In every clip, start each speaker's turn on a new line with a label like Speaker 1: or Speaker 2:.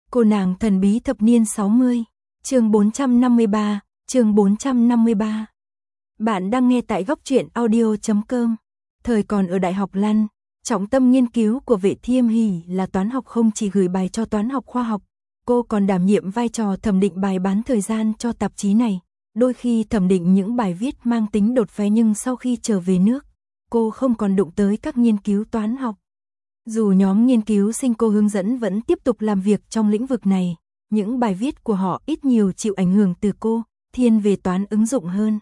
Speaker 1: Cô nàng thần bí thập niên 60, chương 453, chương 453. Bạn đang nghe tại góc truyện audio.com. Thời còn ở Đại học Lăn, trọng tâm nghiên cứu của Vệ Thiêm Hỷ là toán học, không chỉ gửi bài cho toán học khoa học, cô còn đảm nhiệm vai trò thẩm định bài bán thời gian cho tạp chí này, đôi khi thẩm định những bài viết mang tính đột phá, nhưng sau khi trở về nước, cô không còn đụng tới các nghiên cứu toán học. Dù nhóm nghiên cứu sinh cô hướng dẫn vẫn tiếp tục làm việc trong lĩnh vực này, những bài viết của họ ít nhiều chịu ảnh hưởng từ cô, thiên về toán ứng dụng hơn.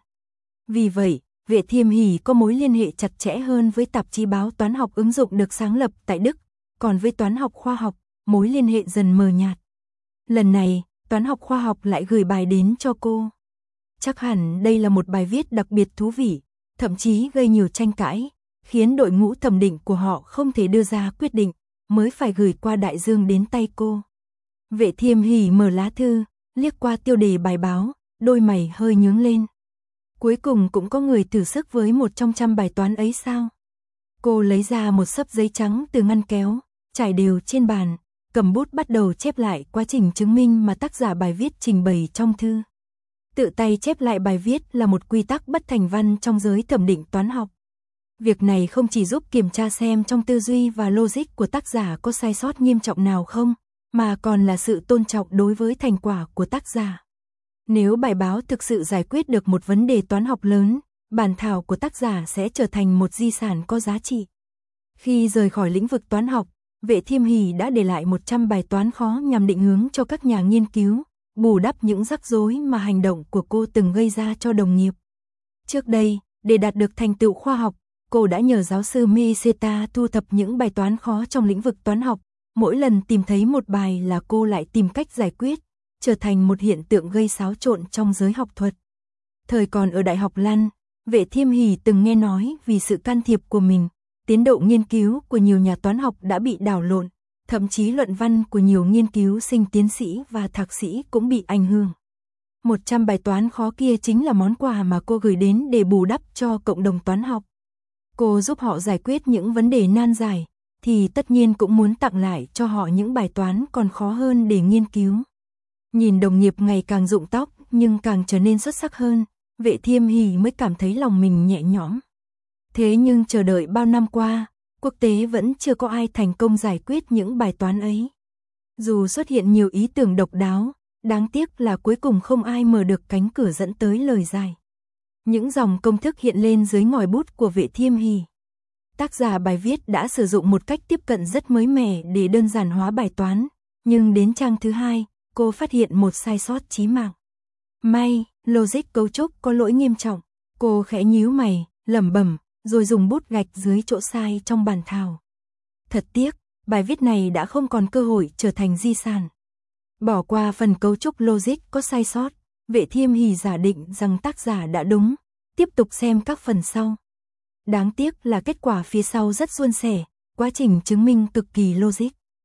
Speaker 1: Vì vậy, Vệ Thiêm Hỷ có mối liên hệ chặt chẽ hơn với tạp chí báo Toán học ứng dụng được sáng lập tại Đức, còn với toán học khoa học, mối liên hệ dần mờ nhạt. Lần này, toán học khoa học lại gửi bài đến cho cô. Chắc hẳn đây là một bài viết đặc biệt thú vị, thậm chí gây nhiều tranh cãi, khiến đội ngũ thẩm định của họ không thể đưa ra quyết định, mới phải gửi qua đại dương đến tay cô. Vệ Thiêm Hỷ mở lá thư, liếc qua tiêu đề bài báo, đôi mày hơi nhướng lên. Cuối cùng cũng có người thử sức với một trong trăm bài toán ấy sao? Cô lấy ra một xấp giấy trắng từ ngăn kéo, trải đều trên bàn, cầm bút bắt đầu chép lại quá trình chứng minh mà tác giả bài viết trình bày trong thư. Tự tay chép lại bài viết là một quy tắc bất thành văn trong giới thẩm định toán học. Việc này không chỉ giúp kiểm tra xem trong tư duy và logic của tác giả có sai sót nghiêm trọng nào không, mà còn là sự tôn trọng đối với thành quả của tác giả. Nếu bài báo thực sự giải quyết được một vấn đề toán học lớn, bản thảo của tác giả sẽ trở thành một di sản có giá trị. Khi rời khỏi lĩnh vực toán học, Vệ Thiêm Hỷ đã để lại 100 bài toán khó nhằm định hướng cho các nhà nghiên cứu, bù đắp những rắc rối mà hành động của cô từng gây ra cho đồng nghiệp. Trước đây, để đạt được thành tựu khoa học, cô đã nhờ giáo sư Miseta thu thập những bài toán khó trong lĩnh vực toán học. Mỗi lần tìm thấy một bài là cô lại tìm cách giải quyết, trở thành một hiện tượng gây xáo trộn trong giới học thuật. Thời còn ở Đại học Lăn, Vệ Thiêm Hỷ từng nghe nói vì sự can thiệp của mình, tiến độ nghiên cứu của nhiều nhà toán học đã bị đảo lộn, thậm chí luận văn của nhiều nghiên cứu sinh tiến sĩ và thạc sĩ cũng bị ảnh hưởng. 100 bài toán khó kia chính là món quà mà cô gửi đến để bù đắp cho cộng đồng toán học. Cô giúp họ giải quyết những vấn đề nan giải, thì tất nhiên cũng muốn tặng lại cho họ những bài toán còn khó hơn để nghiên cứu. Nhìn đồng nghiệp ngày càng rụng tóc nhưng càng trở nên xuất sắc hơn, Vệ Thiêm Hỷ mới cảm thấy lòng mình nhẹ nhõm. Thế nhưng chờ đợi bao năm qua, quốc tế vẫn chưa có ai thành công giải quyết những bài toán ấy. Dù xuất hiện nhiều ý tưởng độc đáo, đáng tiếc là cuối cùng không ai mở được cánh cửa dẫn tới lời giải. Những dòng công thức hiện lên dưới ngòi bút của Vệ Thiêm Hỷ. Tác giả bài viết đã sử dụng một cách tiếp cận rất mới mẻ để đơn giản hóa bài toán, nhưng đến trang thứ 2, cô phát hiện một sai sót chí mạng. May, logic cấu trúc có lỗi nghiêm trọng. Cô khẽ nhíu mày, lẩm bẩm, rồi dùng bút gạch dưới chỗ sai trong bản thảo. Thật tiếc, bài viết này đã không còn cơ hội trở thành di sản. Bỏ qua phần cấu trúc logic có sai sót, Vệ Thiêm Hỷ giả định rằng tác giả đã đúng, tiếp tục xem các phần sau. Đáng tiếc là kết quả phía sau rất suôn sẻ, quá trình chứng minh cực kỳ logic.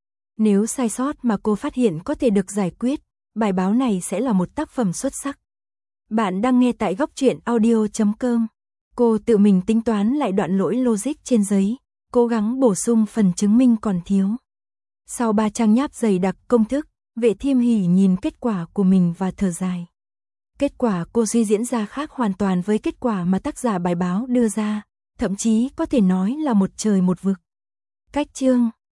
Speaker 1: Nếu sai sót mà cô phát hiện có thể được giải quyết, bài báo này sẽ là một tác phẩm xuất sắc. Bạn đang nghe tại góc truyện audio.com. Cô tự mình tính toán lại đoạn lỗi logic trên giấy, cố gắng bổ sung phần chứng minh còn thiếu. Sau 3 trang nháp dày đặc công thức, Vệ Thiêm Hỷ nhìn kết quả của mình và thở dài. Kết quả cô suy diễn ra khác hoàn toàn với kết quả mà tác giả bài báo đưa ra, thậm chí có thể nói là một trời một vực. Cách chương